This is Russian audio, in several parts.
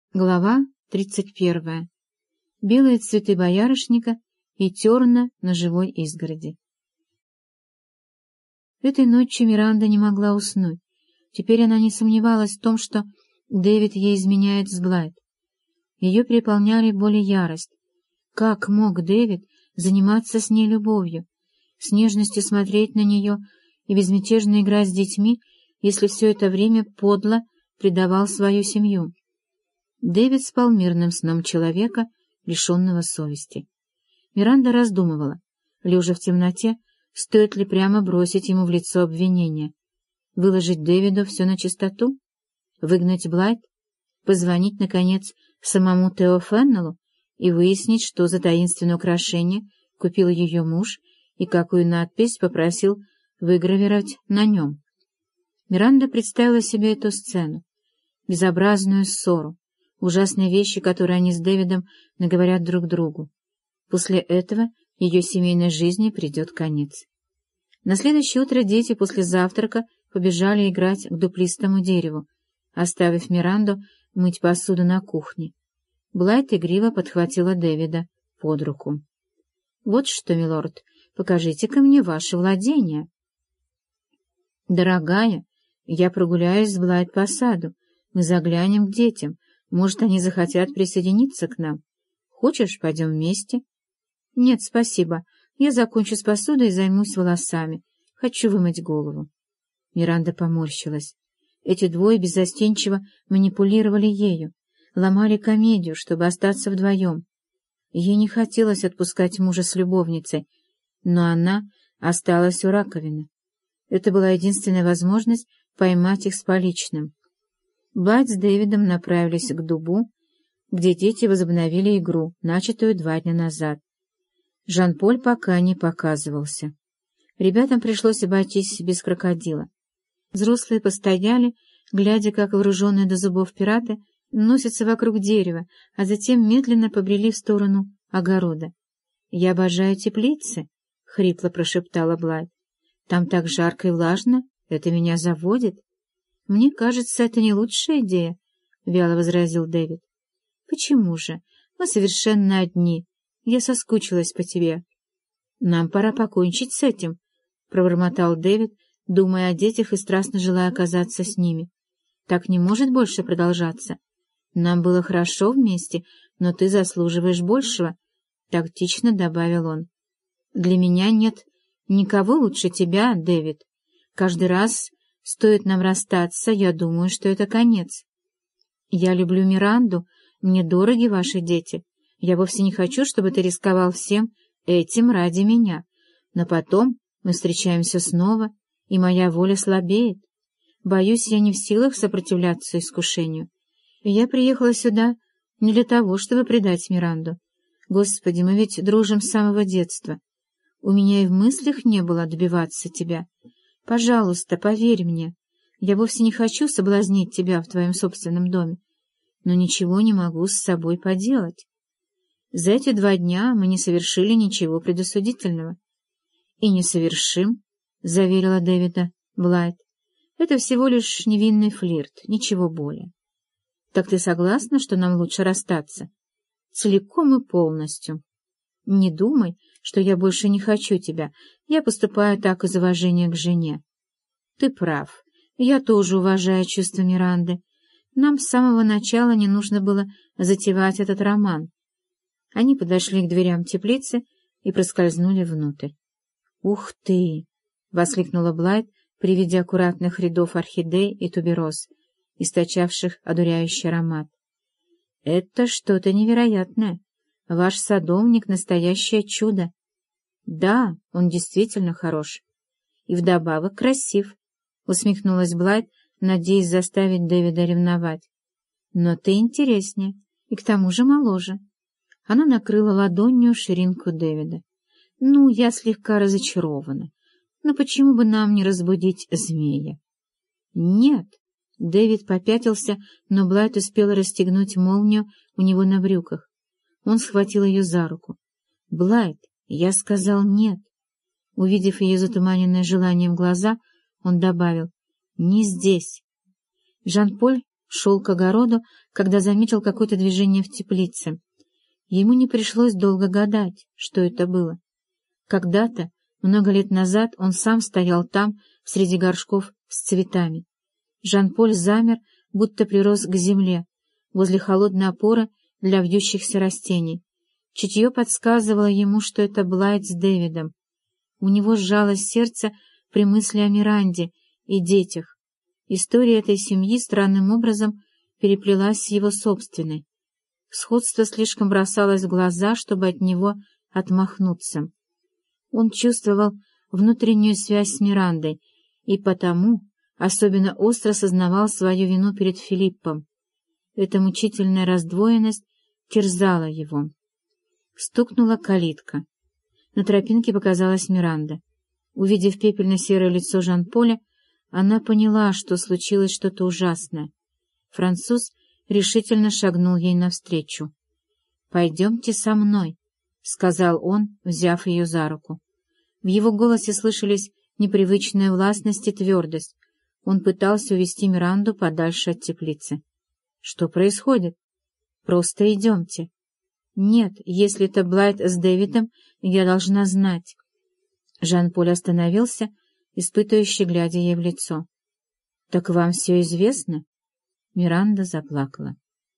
Глава 31. Белые цветы боярышника и терна на живой изгороди. Этой ночью Миранда не могла уснуть. Теперь она не сомневалась в том, что Дэвид ей изменяет с Блайт. Ее переполняли боль и ярость. Как мог Дэвид заниматься с ней любовью, с нежностью смотреть на нее и безмятежно играть с детьми, если все это время подло предавал свою семью? Дэвид спал мирным сном человека, лишенного совести. Миранда раздумывала, лежа в темноте, стоит ли прямо бросить ему в лицо обвинение, выложить Дэвиду все на чистоту, выгнать Блайт, позвонить, наконец, самому Тео Феннеллу и выяснить, что за таинственное украшение купил ее муж и какую надпись попросил выгравировать на нем. Миранда представила себе эту сцену, безобразную ссору, ужасные вещи, которые они с Дэвидом наговорят друг другу. После этого ее семейной жизни придет конец. На следующее утро дети после завтрака побежали играть к дуплистому дереву, оставив Миранду мыть посуду на кухне. Блайт игриво подхватила Дэвида под руку. — Вот что, милорд, покажите-ка мне ваше владение. — Дорогая, я прогуляюсь с Блайт по саду, мы заглянем к детям. Может, они захотят присоединиться к нам. Хочешь, пойдем вместе? — Нет, спасибо. Я закончу с посудой и займусь волосами. Хочу вымыть голову. Миранда поморщилась. Эти двое беззастенчиво манипулировали ею, ломали комедию, чтобы остаться вдвоем. Ей не хотелось отпускать мужа с любовницей, но она осталась у раковины. Это была единственная возможность поймать их с поличным. Блайт с Дэвидом направились к дубу, где дети возобновили игру, начатую 2 дня назад. Жан-Поль пока не показывался. Ребятам пришлось обойтись без крокодила. Взрослые постояли, глядя, как вооруженные до зубов пираты носятся вокруг дерева, а затем медленно побрели в сторону огорода. — Я обожаю теплицы, — хрипло прошептала Блайт. — Там так жарко и влажно, это меня заводит. — Мне кажется, это не лучшая идея, — вяло возразил Дэвид. — Почему же? Мы совершенно одни. Я соскучилась по тебе. — Нам пора покончить с этим, — пробормотал Дэвид, думая о детях и страстно желая оказаться с ними. — Так не может больше продолжаться. Нам было хорошо вместе, но ты заслуживаешь большего, — тактично добавил он. — Для меня нет никого лучше тебя, Дэвид. Каждый раз... Стоит нам расстаться, я думаю, что это конец. Я люблю Миранду, мне дороги ваши дети. Я вовсе не хочу, чтобы ты рисковал всем этим ради меня. Но потом мы встречаемся снова, и моя воля слабеет. Боюсь, я не в силах сопротивляться искушению. И я приехала сюда не для того, чтобы предать Миранду. Господи, мы ведь дружим с самого детства. У меня и в мыслях не было добиваться тебя. Пожалуйста, поверь мне, я вовсе не хочу соблазнить тебя в твоем собственном доме, но ничего не могу с собой поделать. За эти 2 дня мы не совершили ничего предосудительного. — И не совершим, — заверила Дэвида Блайт. — Это всего лишь невинный флирт, ничего более. — Так ты согласна, что нам лучше расстаться? — Целиком и полностью. — Не думай, что я больше не хочу тебя. Я поступаю так из уважения к жене. Ты прав. Я тоже уважаю чувства Миранды. Нам с самого начала не нужно было затевать этот роман. Они подошли к дверям теплицы и проскользнули внутрь. «Ух ты!» — воскликнула Блайт при виде аккуратных рядов орхидей и тубероз, источавших одуряющий аромат. «Это что-то невероятное. Ваш садовник — настоящее чудо. Да, он действительно хорош. И вдобавок красив», — усмехнулась Блайт, надеясь заставить Дэвида ревновать. «Но ты интереснее, и к тому же моложе». Она накрыла ладонью ширинку Дэвида. «Ну, я слегка разочарована. Но почему бы нам не разбудить змея?» «Нет». Дэвид попятился, но Блайт успела расстегнуть молнию у него на брюках. Он схватил ее за руку. «Блайт, я сказал нет». Увидев ее затуманенное желанием глаза, он добавил: «Не здесь». Жан-Поль шел к огороду, когда заметил какое-то движение в теплице. Ему не пришлось долго гадать, что это было. Когда-то, много лет назад, он сам стоял там, среди горшков с цветами. Жан-Поль замер, будто прирос к земле, возле холодной опоры для вьющихся растений. Чутье подсказывало ему, что это Блайт с Дэвидом. У него сжалось сердце при мысли о Миранде и детях. История этой семьи странным образом переплелась с его собственной. Сходство слишком бросалось в глаза, чтобы от него отмахнуться. Он чувствовал внутреннюю связь с Мирандой и потому особенно остро сознавал свою вину перед Филиппом. Эта мучительная раздвоенность терзала его. Стукнула калитка. На тропинке показалась Миранда. Увидев пепельно-серое лицо Жан-Поля, она поняла, что случилось что-то ужасное. Француз решительно шагнул ей навстречу. «Пойдемте со мной», — сказал он, взяв ее за руку. В его голосе слышались непривычная властность и твердость. Он пытался увести Миранду подальше от теплицы. «Что происходит? Просто идемте». «Нет, если это Блайт с Дэвидом, я должна знать». Жан-Поль остановился, испытывающе глядя ей в лицо. «Так вам все известно?» Миранда заплакала.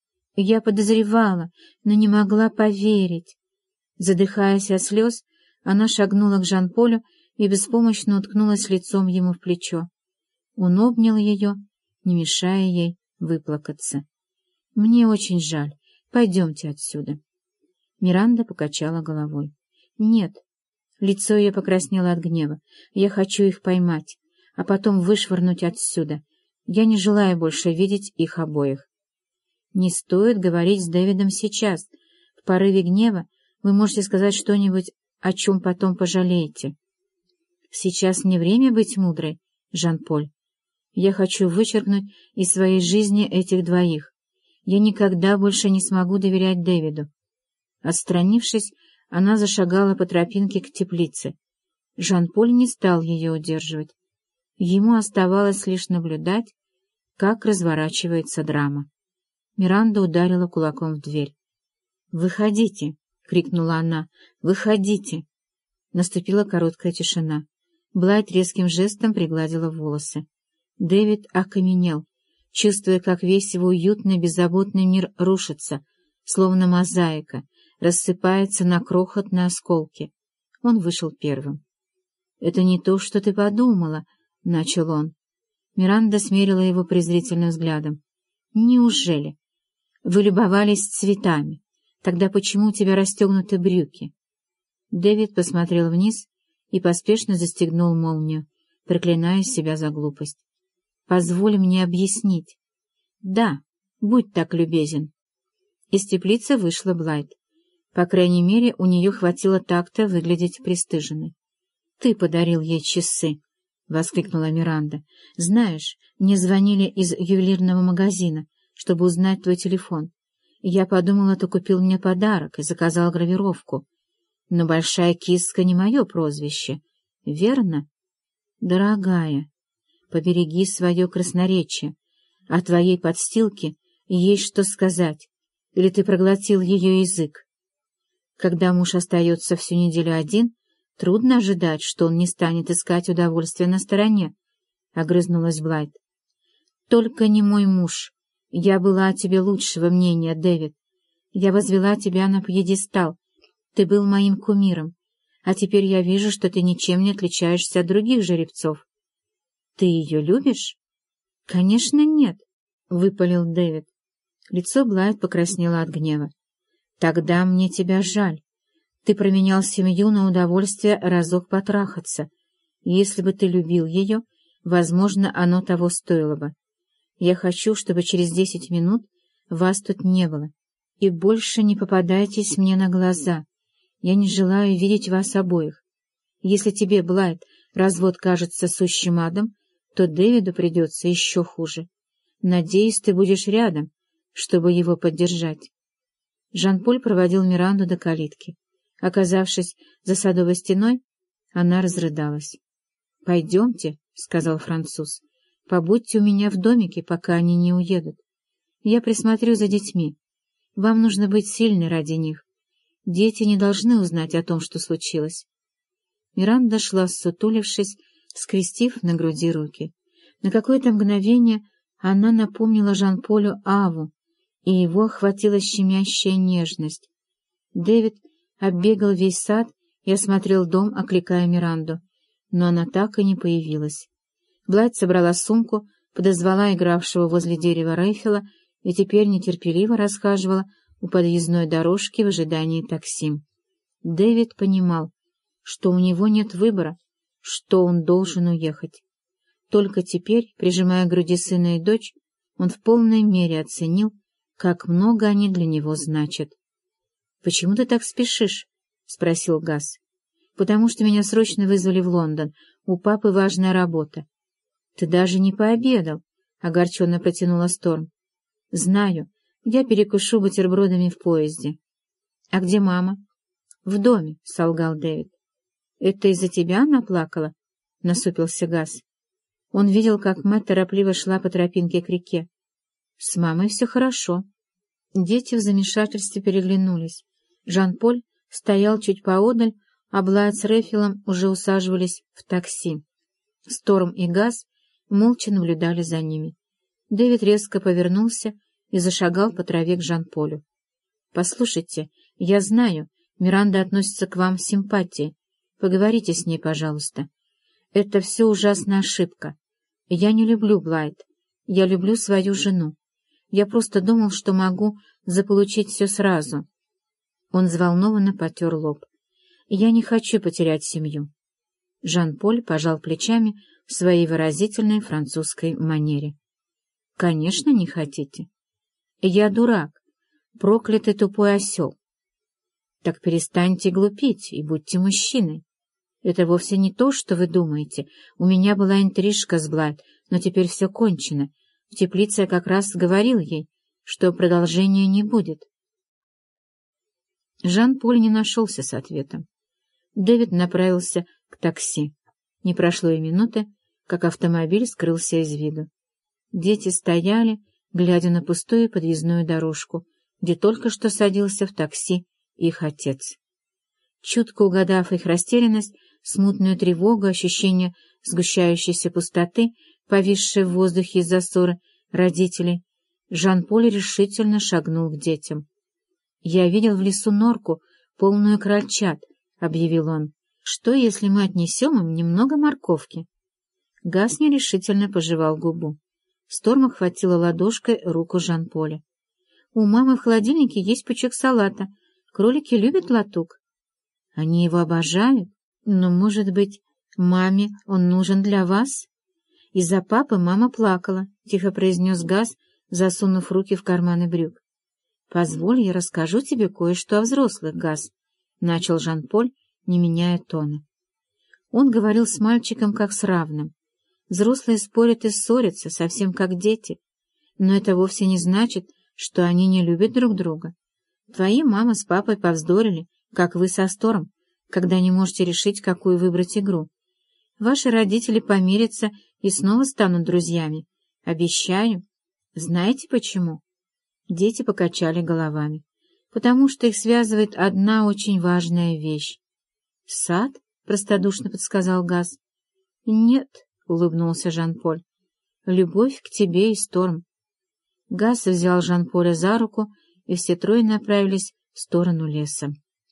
«Я подозревала, но не могла поверить». Задыхаясь от слез, она шагнула к Жан-Полю и беспомощно уткнулась лицом ему в плечо. Он обнял ее, не мешая ей выплакаться. «Мне очень жаль. Пойдемте отсюда». Миранда покачала головой. «Нет». Лицо ее покраснело от гнева. «Я хочу их поймать, а потом вышвырнуть отсюда. Я не желаю больше видеть их обоих». «Не стоит говорить с Дэвидом сейчас. В порыве гнева вы можете сказать что-нибудь, о чем потом пожалеете». «Сейчас не время быть мудрой, Жан-Поль. Я хочу вычеркнуть из своей жизни этих двоих. Я никогда больше не смогу доверять Дэвиду». Отстранившись, она зашагала по тропинке к теплице. Жан-Поль не стал ее удерживать. Ему оставалось лишь наблюдать, как разворачивается драма. Миранда ударила кулаком в дверь. «Выходите!» — крикнула она. «Выходите!» Наступила короткая тишина. Блайт резким жестом пригладила волосы. Дэвид окаменел, чувствуя, как весь его уютный, беззаботный мир рушится, словно мозаика, рассыпается на крохотные осколки. Он вышел первым. «Это не то, что ты подумала», — начал он. Миранда смерила его презрительным взглядом. «Неужели? Вы любовались цветами. Тогда почему у тебя расстегнуты брюки?» Дэвид посмотрел вниз и поспешно застегнул молнию, проклиная себя за глупость. «Позволь мне объяснить». «Да, будь так любезен». Из теплицы вышла Блайт. По крайней мере, у нее хватило такта выглядеть пристыженной. «Ты подарил ей часы!» — воскликнула Миранда. «Знаешь, мне звонили из ювелирного магазина, чтобы узнать твой телефон. Я подумала, ты купил мне подарок и заказал гравировку. Но большая киска не мое прозвище, верно? Дорогая, побереги свое красноречие. О твоей подстилке есть что сказать, или ты проглотил ее язык. Когда муж остается всю неделю один, трудно ожидать, что он не станет искать удовольствия на стороне, — огрызнулась Блайт. Только не мой муж. Я была о тебе лучшего мнения, Дэвид. Я возвела тебя на пьедестал. Ты был моим кумиром. А теперь я вижу, что ты ничем не отличаешься от других жеребцов. Ты ее любишь? Конечно, нет, — выпалил Дэвид. Лицо Блайт покраснело от гнева. Тогда мне тебя жаль. Ты променял семью на удовольствие разок потрахаться. Если бы ты любил ее, возможно, оно того стоило бы. Я хочу, чтобы через 10 минут вас тут не было. И больше не попадайтесь мне на глаза. Я не желаю видеть вас обоих. Если тебе, Блайт, развод кажется сущим адом, то Дэвиду придется еще хуже. Надеюсь, ты будешь рядом, чтобы его поддержать». Жан-Поль проводил Миранду до калитки. Оказавшись за садовой стеной, она разрыдалась. «Пойдемте», — сказал француз, — «побудьте у меня в домике, пока они не уедут. Я присмотрю за детьми. Вам нужно быть сильной ради них. Дети не должны узнать о том, что случилось». Миранда шла, ссутулившись, скрестив на груди руки. На какое-то мгновение она напомнила Жан-Полю Аву, и его охватила щемящая нежность. Дэвид оббегал весь сад и осмотрел дом, окликая Миранду, но она так и не появилась. Блайт собрала сумку, подозвала игравшего возле дерева Рейфела и теперь нетерпеливо расхаживала у подъездной дорожки в ожидании такси. Дэвид понимал, что у него нет выбора, что он должен уехать. Только теперь, прижимая к груди сына и дочь, он в полной мере оценил, как много они для него значат. «Почему ты так спешишь?» — спросил Газ. «Потому что меня срочно вызвали в Лондон. У папы важная работа». «Ты даже не пообедал», — огорченно протянула Сторм. «Знаю. Я перекушу бутербродами в поезде». «А где мама?» «В доме», — солгал Дэвид. «Это из-за тебя она плакала?» — насупился Газ. Он видел, как мать торопливо шла по тропинке к реке. «С мамой все хорошо». Дети в замешательстве переглянулись. Жан-Поль стоял чуть поодаль, а Блайт с Рефилом уже усаживались в такси. Сторм и Газ молча наблюдали за ними. Дэвид резко повернулся и зашагал по траве к Жан-Полю. «Послушайте, я знаю, Миранда относится к вам с симпатией. Поговорите с ней, пожалуйста. Это все ужасная ошибка. Я не люблю Блайт. Я люблю свою жену. Я просто думал, что могу заполучить все сразу». Он взволнованно потер лоб. «Я не хочу потерять семью». Жан-Поль пожал плечами в своей выразительной французской манере. «Конечно, не хотите. Я дурак, проклятый тупой осел». «Так перестаньте глупить и будьте мужчиной. Это вовсе не то, что вы думаете. У меня была интрижка с Блайт, но теперь все кончено. В теплице я как раз говорил ей, что продолжения не будет». Жан-Поль не нашелся с ответом. Дэвид направился к такси. Не прошло и минуты, как автомобиль скрылся из виду. Дети стояли, глядя на пустую подъездную дорожку, где только что садился в такси их отец. Чутко угадав их растерянность, смутную тревогу, ощущение сгущающейся пустоты, повисшей в воздухе из-за ссоры родителей, Жан-Поль решительно шагнул к детям. «Я видел в лесу норку, полную крольчат», — объявил он. «Что, если мы отнесем им немного морковки?» Газ нерешительно пожевал губу. Сторм охватила ладошкой руку Жан-Поля. «У мамы в холодильнике есть пучок салата. Кролики любят латук». «Они его обожают. Но, может быть, маме он нужен для вас?» «Из-за папы мама плакала», — тихо произнес Газ, засунув руки в карманы брюк. «Позволь, я расскажу тебе кое-что о взрослых, Газ», — начал Жан-Поль, не меняя тона. Он говорил с мальчиком как с равным. Взрослые спорят и ссорятся, совсем как дети. Но это вовсе не значит, что они не любят друг друга. Твои мама с папой повздорили, как вы со Сторм, когда не можете решить, какую выбрать игру. Ваши родители помирятся и снова станут друзьями. Обещаю. Знаете почему?» Дети покачали головами. «Потому что их связывает одна очень важная вещь». «Сад?» — простодушно подсказал Газ. «Нет», — улыбнулся Жан-Поль. «Любовь к тебе и Сторм». Газ взял Жан-Поля за руку, и все трое направились в сторону леса.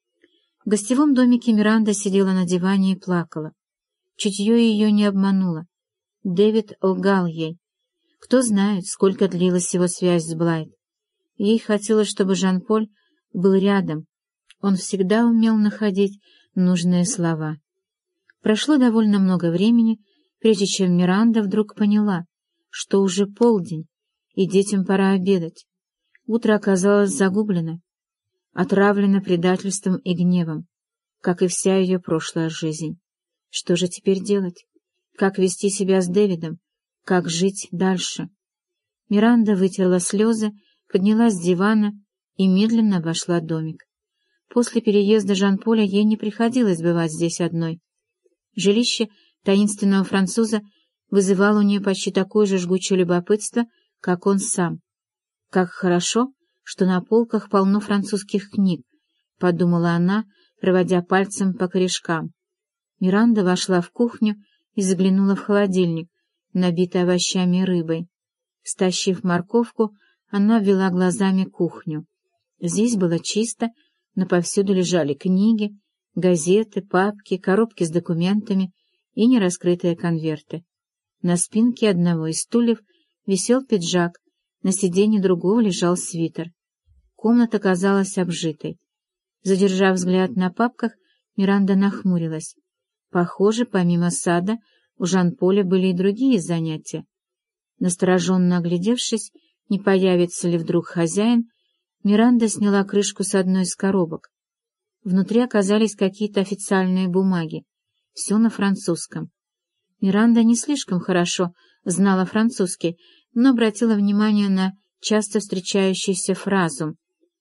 В гостевом домике Миранда сидела на диване и плакала. Чутье ее не обмануло. Дэвид лгал ей. Кто знает, сколько длилась его связь с Блайт. Ей хотелось, чтобы Жан-Поль был рядом. Он всегда умел находить нужные слова. Прошло довольно много времени, прежде чем Миранда вдруг поняла, что уже полдень, и детям пора обедать. Утро оказалось загублено, отравлено предательством и гневом, как и вся ее прошлая жизнь. Что же теперь делать? Как вести себя с Дэвидом? Как жить дальше? Миранда вытерла слезы, поднялась с дивана и медленно обошла домик. После переезда Жан-Поля ей не приходилось бывать здесь одной. Жилище таинственного француза вызывало у нее почти такое же жгучее любопытство, как он сам. Как хорошо, что на полках полно французских книг, — подумала она, проводя пальцем по корешкам. Миранда вошла в кухню и заглянула в холодильник, набитый овощами и рыбой. Стащив морковку, она ввела глазами кухню. Здесь было чисто, но повсюду лежали книги, газеты, папки, коробки с документами и нераскрытые конверты. На спинке одного из стульев висел пиджак, на сиденье другого лежал свитер. Комната казалась обжитой. Задержав взгляд на папках, Миранда нахмурилась. Похоже, помимо сада, у Жан-Поля были и другие занятия. Настороженно оглядевшись, не появится ли вдруг хозяин, Миранда сняла крышку с одной из коробок. Внутри оказались какие-то официальные бумаги. Все на французском. Миранда не слишком хорошо знала французский, но обратила внимание на часто встречающуюся фразу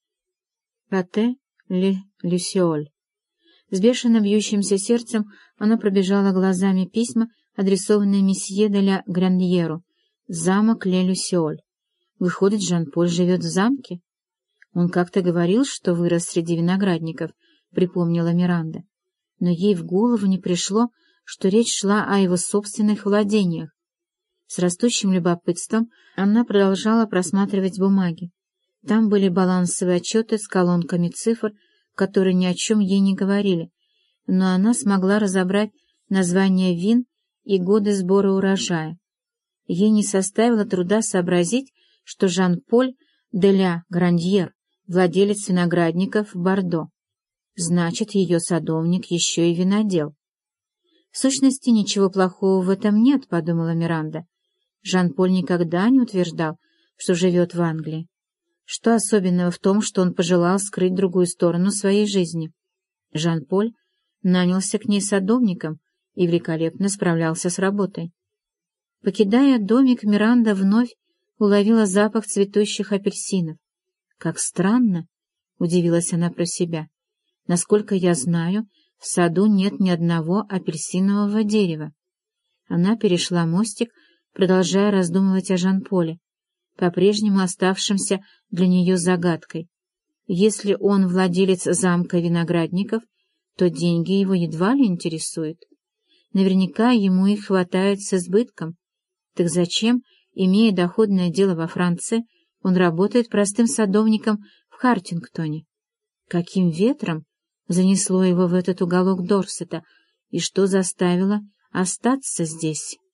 «Пате ле люсиоль». С бешено бьющимся сердцем она пробежала глазами письма, адресованные месье де ля Граньеру, замок ле люсиоль. Выходит, Жан-Поль живет в замке? Он как-то говорил, что вырос среди виноградников, припомнила Миранда. Но ей в голову не пришло, что речь шла о его собственных владениях. С растущим любопытством она продолжала просматривать бумаги. Там были балансовые отчеты с колонками цифр, которые ни о чем ей не говорили, но она смогла разобрать названия вин и годы сбора урожая. Ей не составило труда сообразить, что Жан-Поль де ля Граньер — владелец виноградников в Бордо. Значит, ее садовник еще и винодел. В сущности, ничего плохого в этом нет, — подумала Миранда. Жан-Поль никогда не утверждал, что живет в Англии. Что особенного в том, что он пожелал скрыть другую сторону своей жизни? Жан-Поль нанялся к ней садовником и великолепно справлялся с работой. Покидая домик, Миранда вновь уловила запах цветущих апельсинов. «Как странно!» — удивилась она про себя. «Насколько я знаю, в саду нет ни одного апельсинового дерева». Она перешла мостик, продолжая раздумывать о Жан-Поле, по-прежнему оставшемся для нее загадкой. Если он владелец замка виноградников, то деньги его едва ли интересуют. Наверняка ему их хватает с избытком. Так зачем, имея доходное дело во Франции, он работает простым садовником в Хартингтоне? Каким ветром занесло его в этот уголок Дорсета, и что заставило остаться здесь?